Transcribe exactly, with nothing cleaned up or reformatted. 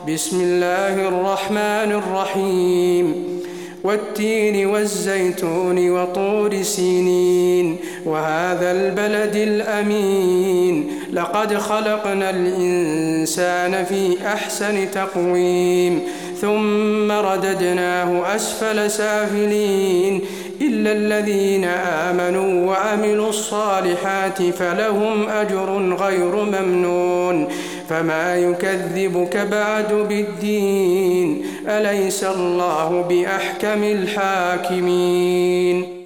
بسم الله الرحمن الرحيم والتين والزيتون وطور سينين وهذا البلد الأمين لقد خلقنا الإنسان في أحسن تقويم ثم رددناه أسفل سافلين إلا الذين آمنوا وعملوا الصالحات فلهم أجر غير ممنون فما يكذبك بعد بالدين أليس الله بأحكم الحاكمين